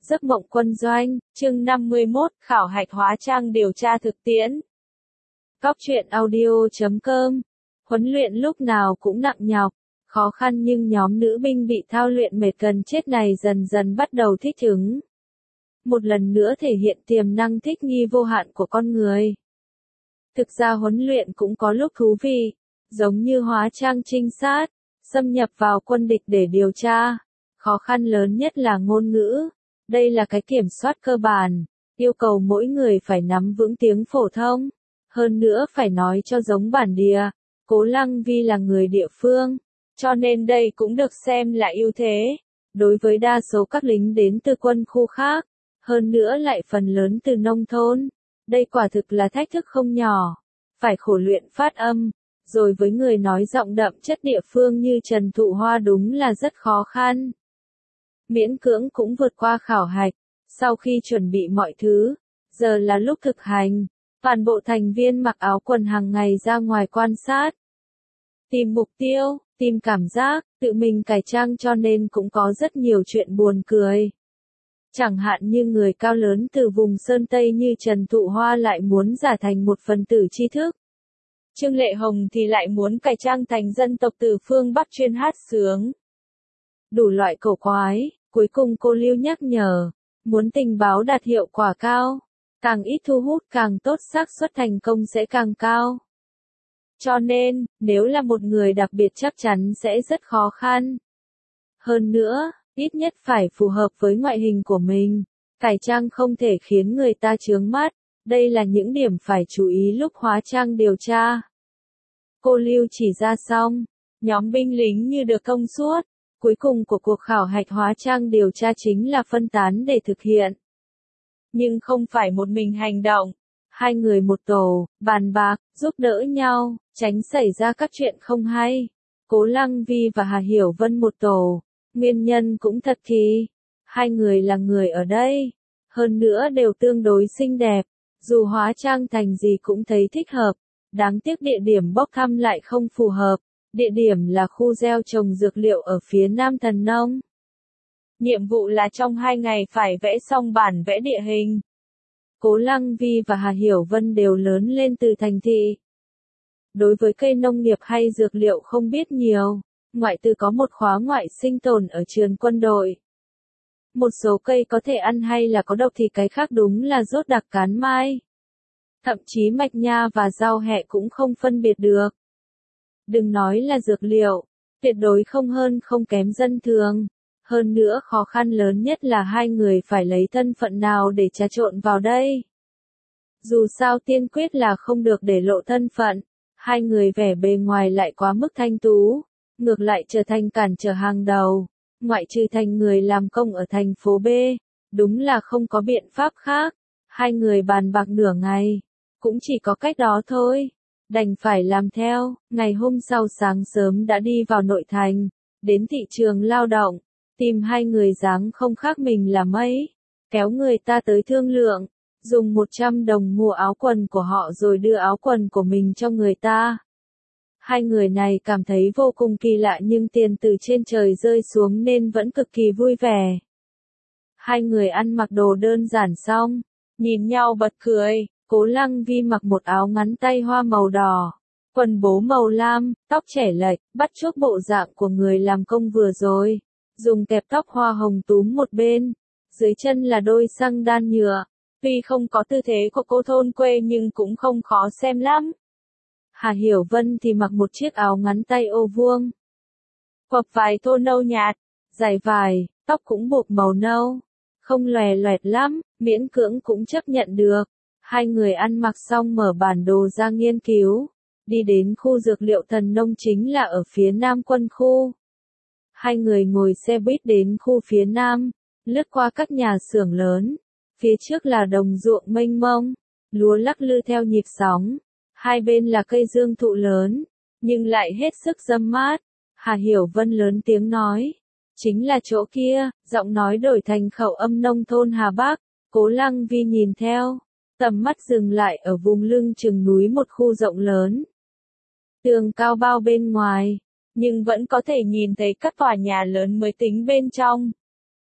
Giấc mộng quân doanh, chương 51, khảo hạch hóa trang điều tra thực tiễn. Góc truyện audio.com. Huấn luyện lúc nào cũng nặng nhọc, khó khăn nhưng nhóm nữ binh bị thao luyện mệt gần chết này dần dần bắt đầu thích ứng. Một lần nữa thể hiện tiềm năng thích nghi vô hạn của con người. Thực ra huấn luyện cũng có lúc thú vị, giống như hóa trang trinh sát, xâm nhập vào quân địch để điều tra. Khó khăn lớn nhất là ngôn ngữ. Đây là cái kiểm soát cơ bản, yêu cầu mỗi người phải nắm vững tiếng phổ thông, hơn nữa phải nói cho giống bản địa. Cố Lăng Vi là người địa phương, cho nên đây cũng được xem là ưu thế, đối với đa số các lính đến từ quân khu khác, hơn nữa lại phần lớn từ nông thôn. Đây quả thực là thách thức không nhỏ, phải khổ luyện phát âm, rồi với người nói giọng đậm chất địa phương như Trần Thụ Hoa đúng là rất khó khăn. Miễn cưỡng cũng vượt qua khảo hạch, sau khi chuẩn bị mọi thứ, giờ là lúc thực hành, toàn bộ thành viên mặc áo quần hàng ngày ra ngoài quan sát. Tìm mục tiêu, tìm cảm giác, tự mình cải trang cho nên cũng có rất nhiều chuyện buồn cười. Chẳng hạn như người cao lớn từ vùng Sơn Tây như Trần Thụ Hoa lại muốn giả thành một phần tử tri thức. Trương Lệ Hồng thì lại muốn cải trang thành dân tộc từ phương Bắc chuyên hát sướng. Đủ loại cổ quái, cuối cùng cô Lưu nhắc nhở, muốn tình báo đạt hiệu quả cao, càng ít thu hút càng tốt, xác suất thành công sẽ càng cao. Cho nên, nếu là một người đặc biệt chắc chắn sẽ rất khó khăn. Hơn nữa, ít nhất phải phù hợp với ngoại hình của mình, cải trang không thể khiến người ta chướng mắt, đây là những điểm phải chú ý lúc hóa trang điều tra. Cô Lưu chỉ ra xong, nhóm binh lính như được thông suốt. Cuối cùng của cuộc khảo hạch hóa trang điều tra chính là phân tán để thực hiện. Nhưng không phải một mình hành động, hai người một tổ, bàn bạc, giúp đỡ nhau, tránh xảy ra các chuyện không hay. Cố Lăng Vi và Hà Hiểu Vân một tổ, nguyên nhân cũng thật kỳ. Hai người là người ở đây, hơn nữa đều tương đối xinh đẹp, dù hóa trang thành gì cũng thấy thích hợp, đáng tiếc địa điểm bốc thăm lại không phù hợp. Địa điểm là khu gieo trồng dược liệu ở phía Nam Thần Nông. Nhiệm vụ là trong 2 ngày phải vẽ xong bản vẽ địa hình. Cố Lăng Vi và Hà Hiểu Vân đều lớn lên từ thành thị. Đối với cây nông nghiệp hay dược liệu không biết nhiều, ngoại trừ có một khóa ngoại sinh tồn ở trường quân đội. Một số cây có thể ăn hay là có độc thì cái khác đúng là rốt đặc cán mai. Thậm chí mạch nha và rau hẹ cũng không phân biệt được. Đừng nói là dược liệu, tuyệt đối không hơn không kém dân thường. Hơn nữa khó khăn lớn nhất là hai người phải lấy thân phận nào để trà trộn vào đây. Dù sao tiên quyết là không được để lộ thân phận, hai người vẻ bề ngoài lại quá mức thanh tú, ngược lại trở thành cản trở hàng đầu, ngoại trừ thành người làm công ở thành phố B, đúng là không có biện pháp khác. Hai người bàn bạc nửa ngày, cũng chỉ có cách đó thôi. Đành phải làm theo, ngày hôm sau sáng sớm đã đi vào nội thành, đến thị trường lao động, tìm hai người dáng không khác mình là mấy, kéo người ta tới thương lượng, dùng 100 đồng mua áo quần của họ rồi đưa áo quần của mình cho người ta. Hai người này cảm thấy vô cùng kỳ lạ nhưng tiền từ trên trời rơi xuống nên vẫn cực kỳ vui vẻ. Hai người ăn mặc đồ đơn giản xong, nhìn nhau bật cười. Cố Lăng Vi mặc một áo ngắn tay hoa màu đỏ, quần bố màu lam, tóc trẻ lệch, bắt chước bộ dạng của người làm công vừa rồi, dùng kẹp tóc hoa hồng túm một bên, dưới chân là đôi xăng đan nhựa, tuy không có tư thế của cô thôn quê nhưng cũng không khó xem lắm. Hà Hiểu Vân thì mặc một chiếc áo ngắn tay ô vuông, quặp vài tô nâu nhạt, dài vải, tóc cũng buộc màu nâu, không lòe loẹt lắm, miễn cưỡng cũng chấp nhận được. Hai người ăn mặc xong mở bản đồ ra nghiên cứu, đi đến khu dược liệu Thần Nông chính là ở phía Nam quân khu. Hai người ngồi xe buýt đến khu phía Nam, lướt qua các nhà xưởng lớn, phía trước là đồng ruộng mênh mông, lúa lắc lư theo nhịp sóng, hai bên là cây dương thụ lớn, nhưng lại hết sức râm mát. Hà Hiểu Vân lớn tiếng nói, chính là chỗ kia, giọng nói đổi thành khẩu âm nông thôn Hà Bắc. Cố Lăng Vi nhìn theo. Tầm mắt dừng lại ở vùng lưng chừng núi một khu rộng lớn. Tường cao bao bên ngoài, nhưng vẫn có thể nhìn thấy các tòa nhà lớn mới tính bên trong.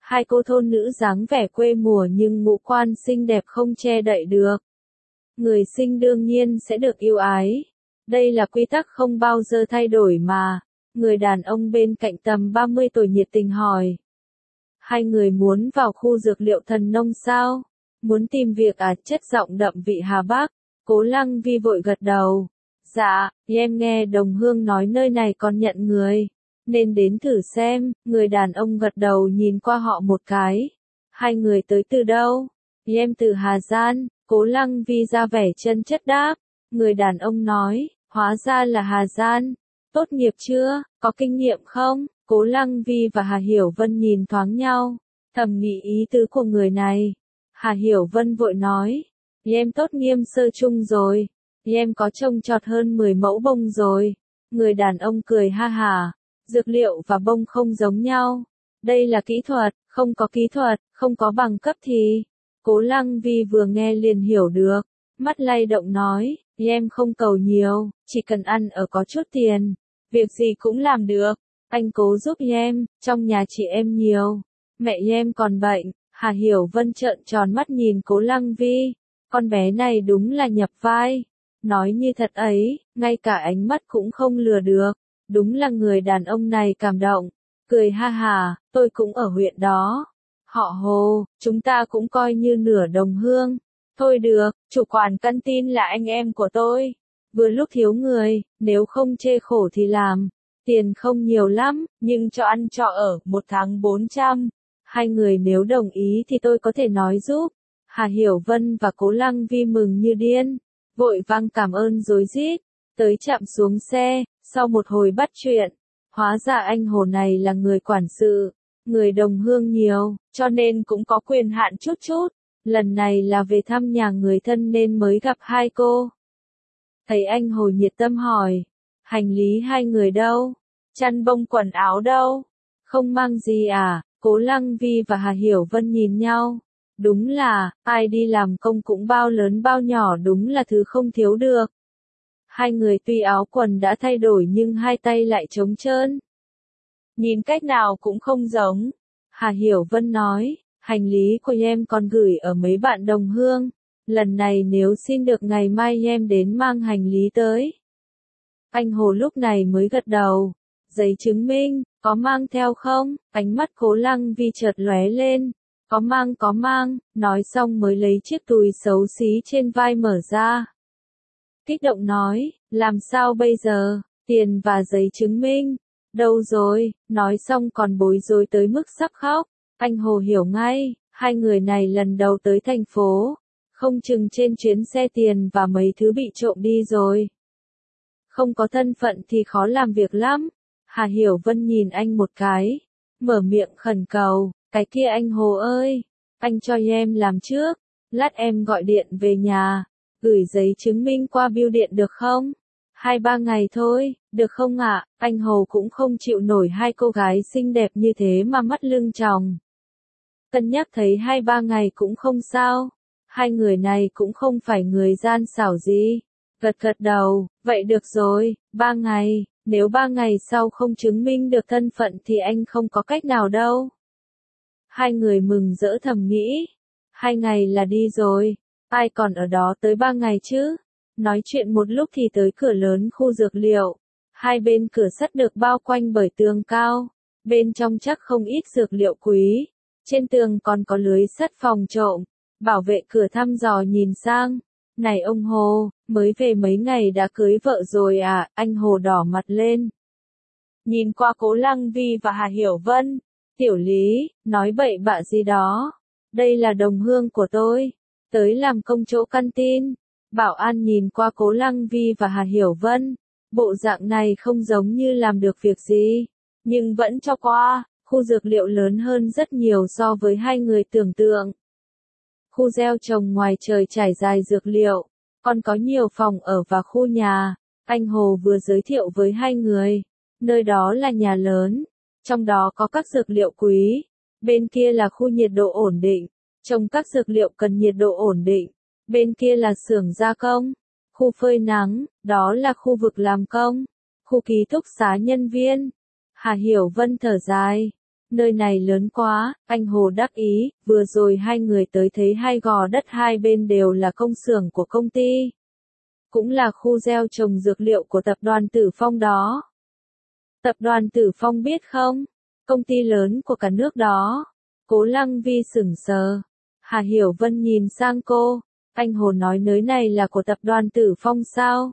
Hai cô thôn nữ dáng vẻ quê mùa nhưng ngũ quan xinh đẹp không che đậy được. Người sinh đương nhiên sẽ được yêu ái. Đây là quy tắc không bao giờ thay đổi mà. Người đàn ông bên cạnh tầm 30 tuổi nhiệt tình hỏi. Hai người muốn vào khu dược liệu thần nông sao? Muốn tìm việc à? Chất giọng đậm vị Hà Bắc. Cố Lăng Vi vội gật đầu. Dạ, em nghe đồng hương nói nơi này còn nhận người. Nên đến thử xem. Người đàn ông gật đầu nhìn qua họ một cái. Hai người tới từ đâu? Em từ Hà Giang. Cố Lăng Vi ra vẻ chân chất đáp. Người đàn ông nói, hóa ra là Hà Giang. Tốt nghiệp chưa? Có kinh nghiệm không? Cố Lăng Vi và Hà Hiểu Vân nhìn thoáng nhau, thầm nghĩ ý tứ của người này. Hà Hiểu Vân vội nói, em tốt nghiệp sơ chung rồi, em có trồng trọt hơn 10 mẫu bông rồi. Người đàn ông cười ha hả, dược liệu và bông không giống nhau. Đây là kỹ thuật, không có kỹ thuật, không có bằng cấp thì. Cố Lăng Vi vừa nghe liền hiểu được, mắt lay động nói, em không cầu nhiều, chỉ cần ăn ở có chút tiền, việc gì cũng làm được. Anh cố giúp em, trong nhà chị em nhiều, mẹ em còn bệnh. Hà Hiểu Vân trợn tròn mắt nhìn Cố Lăng Vi, con bé này đúng là nhập vai, nói như thật ấy, ngay cả ánh mắt cũng không lừa được, đúng là người đàn ông này cảm động, cười ha hà, tôi cũng ở huyện đó. Họ Hồ, chúng ta cũng coi như nửa đồng hương. Thôi được, chủ quản căn tin là anh em của tôi. Vừa lúc thiếu người, nếu không chê khổ thì làm. Tiền không nhiều lắm, nhưng cho ăn cho ở, 1 tháng 400. Hai người nếu đồng ý thì tôi có thể nói giúp. Hà Hiểu Vân và Cố Lăng Vi mừng như điên, vội vang cảm ơn rối rít, tới chạm xuống xe, sau một hồi bắt chuyện. Hóa ra anh Hồ này là người quản sự, người đồng hương nhiều, cho nên cũng có quyền hạn chút chút. Lần này là về thăm nhà người thân nên mới gặp hai cô. Thấy anh Hồ nhiệt tâm hỏi, hành lý hai người đâu? Chăn bông quần áo đâu? Không mang gì à? Cố Lăng Vi và Hà Hiểu Vân nhìn nhau. Đúng là, ai đi làm công cũng bao lớn bao nhỏ đúng là thứ không thiếu được. Hai người tuy áo quần đã thay đổi nhưng hai tay lại trống trơn. Nhìn cách nào cũng không giống. Hà Hiểu Vân nói, hành lý của em còn gửi ở mấy bạn đồng hương. Lần này nếu xin được ngày mai em đến mang hành lý tới. Anh Hồ lúc này mới gật đầu. Giấy chứng minh, có mang theo không? Ánh mắt Cố Lăng Vi chợt lóe lên. Có mang, nói xong mới lấy chiếc túi xấu xí trên vai mở ra. Kích động nói, làm sao bây giờ, tiền và giấy chứng minh, đâu rồi, nói xong còn bối rối tới mức sắp khóc. Anh Hồ hiểu ngay, hai người này lần đầu tới thành phố, không chừng trên chuyến xe tiền và mấy thứ bị trộm đi rồi. Không có thân phận thì khó làm việc lắm. Hà Hiểu Vân nhìn anh một cái, mở miệng khẩn cầu, cái kia anh Hồ ơi, anh cho em làm trước, lát em gọi điện về nhà, gửi giấy chứng minh qua bưu điện được không? 2-3 ngày thôi, được không ạ? Anh Hồ cũng không chịu nổi hai cô gái xinh đẹp như thế mà mắt lưng tròng. Cân nhắc thấy 2-3 ngày cũng không sao, hai người này cũng không phải người gian xảo gì. Gật gật đầu, vậy được rồi, 3 ngày, nếu 3 ngày sau không chứng minh được thân phận thì anh không có cách nào đâu. Hai người mừng rỡ thầm nghĩ, 2 ngày là đi rồi, ai còn ở đó tới 3 ngày chứ? Nói chuyện một lúc thì tới cửa lớn khu dược liệu, hai bên cửa sắt được bao quanh bởi tường cao, bên trong chắc không ít dược liệu quý, trên tường còn có lưới sắt phòng trộm, bảo vệ cửa thăm dò nhìn sang. Này ông Hồ, mới về mấy ngày đã cưới vợ rồi à? Anh Hồ đỏ mặt lên. Nhìn qua Cố Lăng Vi và Hà Hiểu Vân. Tiểu Lý, nói bậy bạ gì đó. Đây là đồng hương của tôi. Tới làm công chỗ căn tin. Bảo an nhìn qua Cố Lăng Vi và Hà Hiểu Vân. Bộ dạng này không giống như làm được việc gì. Nhưng vẫn cho qua, khu dược liệu lớn hơn rất nhiều so với hai người tưởng tượng. Khu gieo trồng ngoài trời trải dài dược liệu, còn có nhiều phòng ở và khu nhà. Anh Hồ vừa giới thiệu với hai người, nơi đó là nhà lớn, trong đó có các dược liệu quý, bên kia là khu nhiệt độ ổn định, trồng các dược liệu cần nhiệt độ ổn định, bên kia là xưởng gia công, khu phơi nắng, đó là khu vực làm công, khu ký túc xá nhân viên. Hà Hiểu Vân thở dài, Nơi này lớn quá, anh Hồ đắc ý, vừa rồi hai người tới thấy hai gò đất hai bên đều là công xưởng của công ty. Cũng là khu gieo trồng dược liệu của tập đoàn Tử Phong đó. Tập đoàn Tử Phong biết không? Công ty lớn của cả nước đó. Cố Lăng Vi sững sờ. Hà Hiểu Vân nhìn sang cô. Anh Hồ nói nơi này là của tập đoàn Tử Phong sao?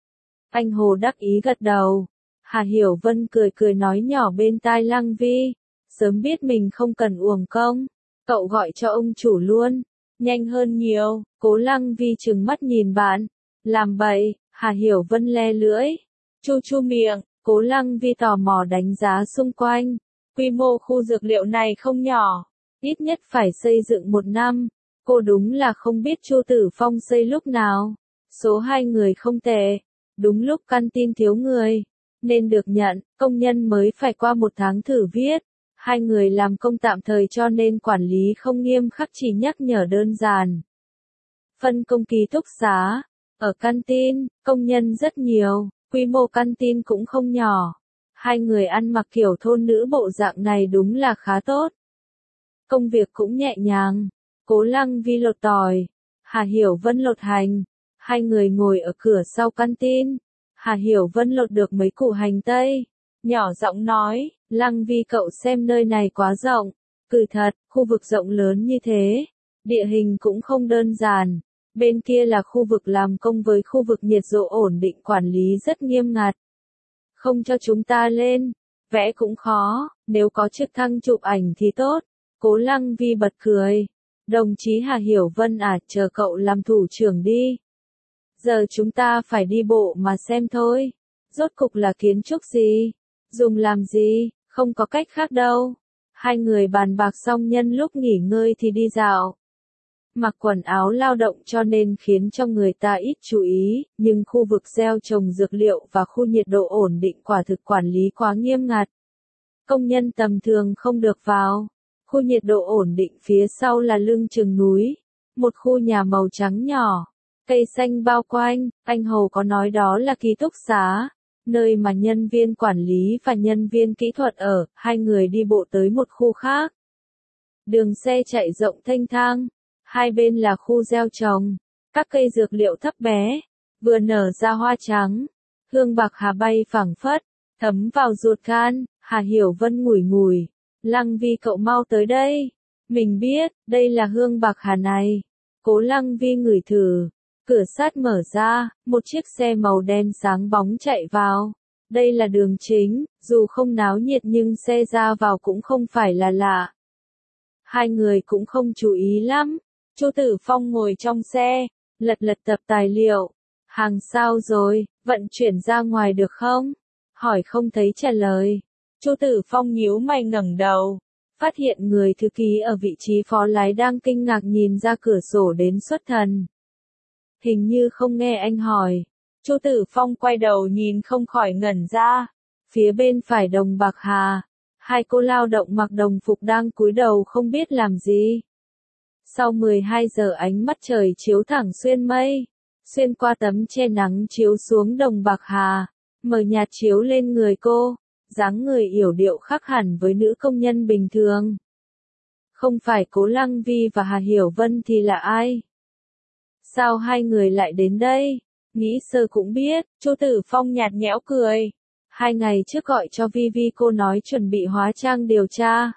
Anh Hồ đắc ý gật đầu. Hà Hiểu Vân cười cười nói nhỏ bên tai Lăng Vi. Sớm biết mình không cần uổng công. Cậu gọi cho ông chủ luôn. Nhanh hơn nhiều. Cố Lăng Vi trừng mắt nhìn bạn. Làm bậy. Hà Hiểu Vân le lưỡi. Chu chu miệng. Cố Lăng Vi tò mò đánh giá xung quanh. Quy mô khu dược liệu này không nhỏ. Ít nhất phải xây dựng 1 năm. Cô đúng là không biết Chu Tử Phong xây lúc nào. Số 2 người không tệ. Đúng lúc căn tin thiếu người. Nên được nhận, công nhân mới phải qua 1 tháng thử viết. 2 người làm công tạm thời cho nên quản lý không nghiêm khắc, chỉ nhắc nhở đơn giản. Phân công ký túc xá. Ở căn tin, công nhân rất nhiều, quy mô căn tin cũng không nhỏ. 2 người ăn mặc kiểu thôn nữ bộ dạng này đúng là khá tốt. Công việc cũng nhẹ nhàng. Cố Lăng Vi lột tỏi, Hà Hiểu Vân lột hành. 2 người ngồi ở cửa sau căn tin. Hà Hiểu Vân lột được mấy củ hành tây. Nhỏ giọng nói, Lăng Vi cậu xem nơi này quá rộng. Cứ thật, khu vực rộng lớn như thế. Địa hình cũng không đơn giản. Bên kia là khu vực làm công với khu vực nhiệt độ ổn định, quản lý rất nghiêm ngặt. Không cho chúng ta lên. Vẽ cũng khó, nếu có trực thăng chụp ảnh thì tốt. Cố Lăng Vi bật cười. Đồng chí Hà Hiểu Vân à, chờ cậu làm thủ trưởng đi. Giờ chúng ta phải đi bộ mà xem thôi. Rốt cục là kiến trúc gì? Dùng làm gì? Không có cách khác đâu. 2 người bàn bạc xong nhân lúc nghỉ ngơi thì đi dạo. Mặc quần áo lao động cho nên khiến cho người ta ít chú ý, nhưng khu vực gieo trồng dược liệu và khu nhiệt độ ổn định quả thực quản lý quá nghiêm ngặt. Công nhân tầm thường không được vào. Khu nhiệt độ ổn định phía sau là lưng chừng núi. Một khu nhà màu trắng nhỏ. Cây xanh bao quanh, anh Hồ có nói đó là ký túc xá. Nơi mà nhân viên quản lý và nhân viên kỹ thuật ở. 2 người đi bộ tới một khu khác. Đường xe chạy rộng thênh thang. 2 bên là khu gieo trồng. Các cây dược liệu thấp bé. Vừa nở ra hoa trắng. Hương bạc hà bay phảng phất. Thấm vào ruột gan. Hà Hiểu Vân ngủi ngủi. Lăng Vi cậu mau tới đây. Mình biết, đây là hương bạc hà này. Cố Lăng Vi ngửi thử. Cửa sắt mở ra, một chiếc xe màu đen sáng bóng chạy vào. Đây là đường chính, dù không náo nhiệt nhưng xe ra vào cũng không phải là lạ. 2 người cũng không chú ý lắm. Chu Tử Phong ngồi trong xe, lật lật tập tài liệu. Hàng sao rồi, vận chuyển ra ngoài được không? Hỏi không thấy trả lời. Chu Tử Phong nhíu mày ngẩng đầu, phát hiện người thư ký ở vị trí phó lái đang kinh ngạc nhìn ra cửa sổ đến xuất thần. Hình như không nghe anh hỏi. Chu Tử Phong quay đầu nhìn không khỏi ngẩn ra. Phía bên phải Đồng Bạc Hà, 2 cô lao động mặc đồng phục đang cúi đầu không biết làm gì. Sau 12 giờ ánh mắt trời chiếu thẳng xuyên mây, xuyên qua tấm che nắng chiếu xuống Đồng Bạc Hà, mờ nhạt chiếu lên người cô, dáng người yểu điệu khác hẳn với nữ công nhân bình thường. Không phải Cố Lăng Vi và Hà Hiểu Vân thì là ai? Sao 2 người lại đến đây? Nghĩ sơ cũng biết. Chu Tử Phong nhạt nhẽo cười. 2 ngày trước gọi cho Vi Vi, cô nói chuẩn bị hóa trang điều tra.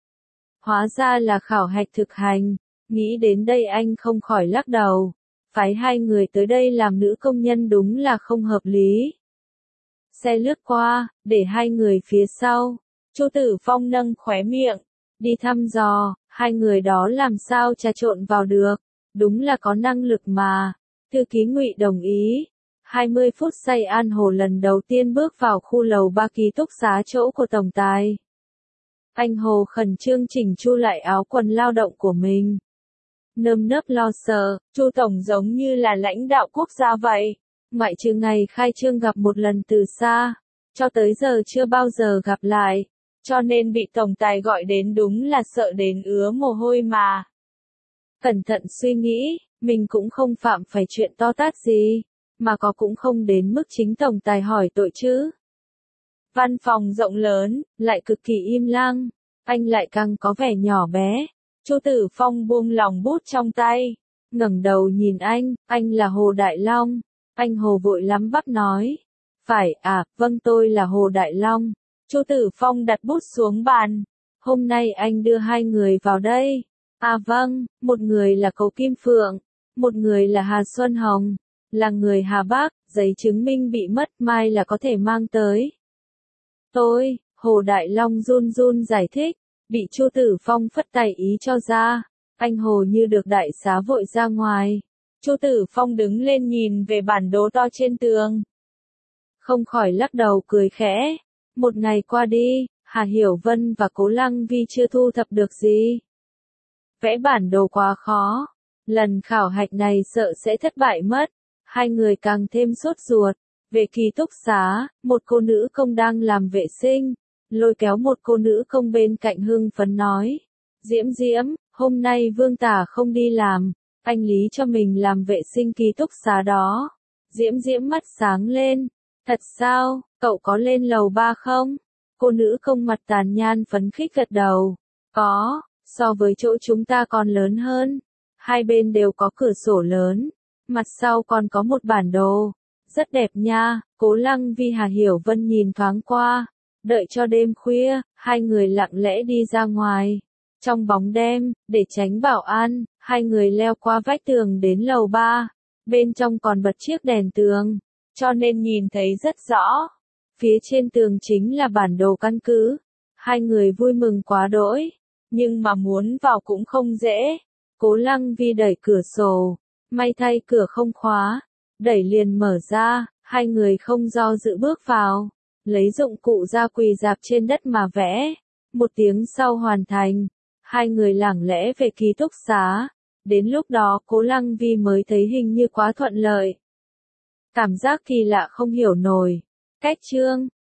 Hóa ra là khảo hạch thực hành. Nghĩ đến đây anh không khỏi lắc đầu. Phái 2 người tới đây làm nữ công nhân đúng là không hợp lý. Xe lướt qua, để 2 người phía sau. Chu Tử Phong nâng khóe miệng. Đi thăm dò, 2 người đó làm sao trà trộn vào được. Đúng là có năng lực mà. Thư ký Ngụy đồng ý. 20 phút say An Hồ lần đầu tiên bước vào khu lầu 3 ký túc xá chỗ của tổng tài. Anh Hồ khẩn trương chỉnh chu lại áo quần lao động của mình. Nơm nớp lo sợ, Chu tổng giống như là lãnh đạo quốc gia vậy. Ngoại trừ ngày khai trương gặp một lần từ xa, cho tới giờ chưa bao giờ gặp lại. Cho nên bị tổng tài gọi đến đúng là sợ đến ứa mồ hôi mà. Cẩn thận suy nghĩ, mình cũng không phạm phải chuyện to tát gì, mà có cũng không đến mức chính tổng tài hỏi tội chứ. Văn phòng rộng lớn, lại cực kỳ im lặng. anh lại càng có vẻ nhỏ bé. Chu Tử Phong buông lỏng bút trong tay, ngẩng đầu nhìn anh là Hồ Đại Long. Anh Hồ vội lắm bắp nói. Phải à, vâng tôi là Hồ Đại Long. Chu Tử Phong đặt bút xuống bàn. Hôm nay anh đưa hai người vào đây. À vâng, một người là Cầu Kim Phượng, một người là Hà Xuân Hồng, là người Hà Bắc, giấy chứng minh bị mất mai là có thể mang tới. Tôi, Hồ Đại Long run run giải thích, bị Chu Tử Phong phất tay ý cho ra. Anh Hồ như được đại xá vội ra ngoài. Chu Tử Phong đứng lên nhìn về bản đồ to trên tường. Không khỏi lắc đầu cười khẽ. Một ngày qua đi, Hà Hiểu Vân và Cố Lăng Vi chưa thu thập được gì. Vẽ bản đồ quá khó. Lần khảo hạch này sợ sẽ thất bại mất. Hai người càng thêm sốt ruột. Về ký túc xá, một cô nữ công đang làm vệ sinh, lôi kéo một cô nữ công bên cạnh hưng phấn nói. Diễm Diễm, hôm nay Vương Tả không đi làm, anh Lý cho mình làm vệ sinh ký túc xá đó. Diễm Diễm mắt sáng lên. Thật sao, cậu có lên lầu 3 không? Cô nữ công mặt tàn nhan phấn khích gật đầu. Có, so với chỗ chúng ta còn lớn hơn. Hai bên đều có cửa sổ lớn. Mặt sau còn có một bản đồ. Rất đẹp nha. Cố Lăng Vi Hà Hiểu Vân nhìn thoáng qua. Đợi cho đêm khuya, hai người lặng lẽ đi ra ngoài. Trong bóng đêm, để tránh bảo an, hai người leo qua vách tường đến lầu 3. Bên trong còn bật chiếc đèn tường, cho nên nhìn thấy rất rõ. Phía trên tường chính là bản đồ căn cứ. Hai người vui mừng quá đỗi, nhưng mà muốn vào cũng không dễ. Cố Lăng Vi đẩy cửa sổ, may thay cửa không khóa, đẩy liền mở ra, hai người không do dự bước vào, lấy dụng cụ ra quỳ rạp trên đất mà vẽ. Một tiếng sau hoàn thành, hai người lẳng lẽ về ký túc xá. Đến lúc đó Cố Lăng Vi mới thấy hình như quá thuận lợi. Cảm giác kỳ lạ không hiểu nổi. Cách chương